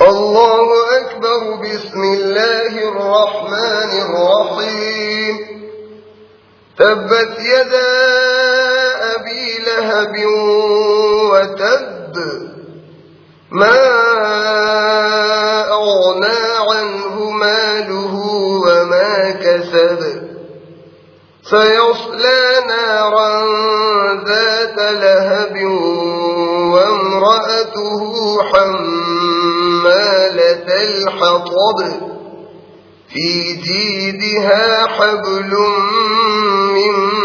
الله أكبر. بسم الله الرحمن الرحيم. تبت يدا أبي لهب وتب، ما أغنى عنه ماله وما كسب، سيصلى نارا ذات لهب وامرأته حمالة الحطب في جيدها حبل من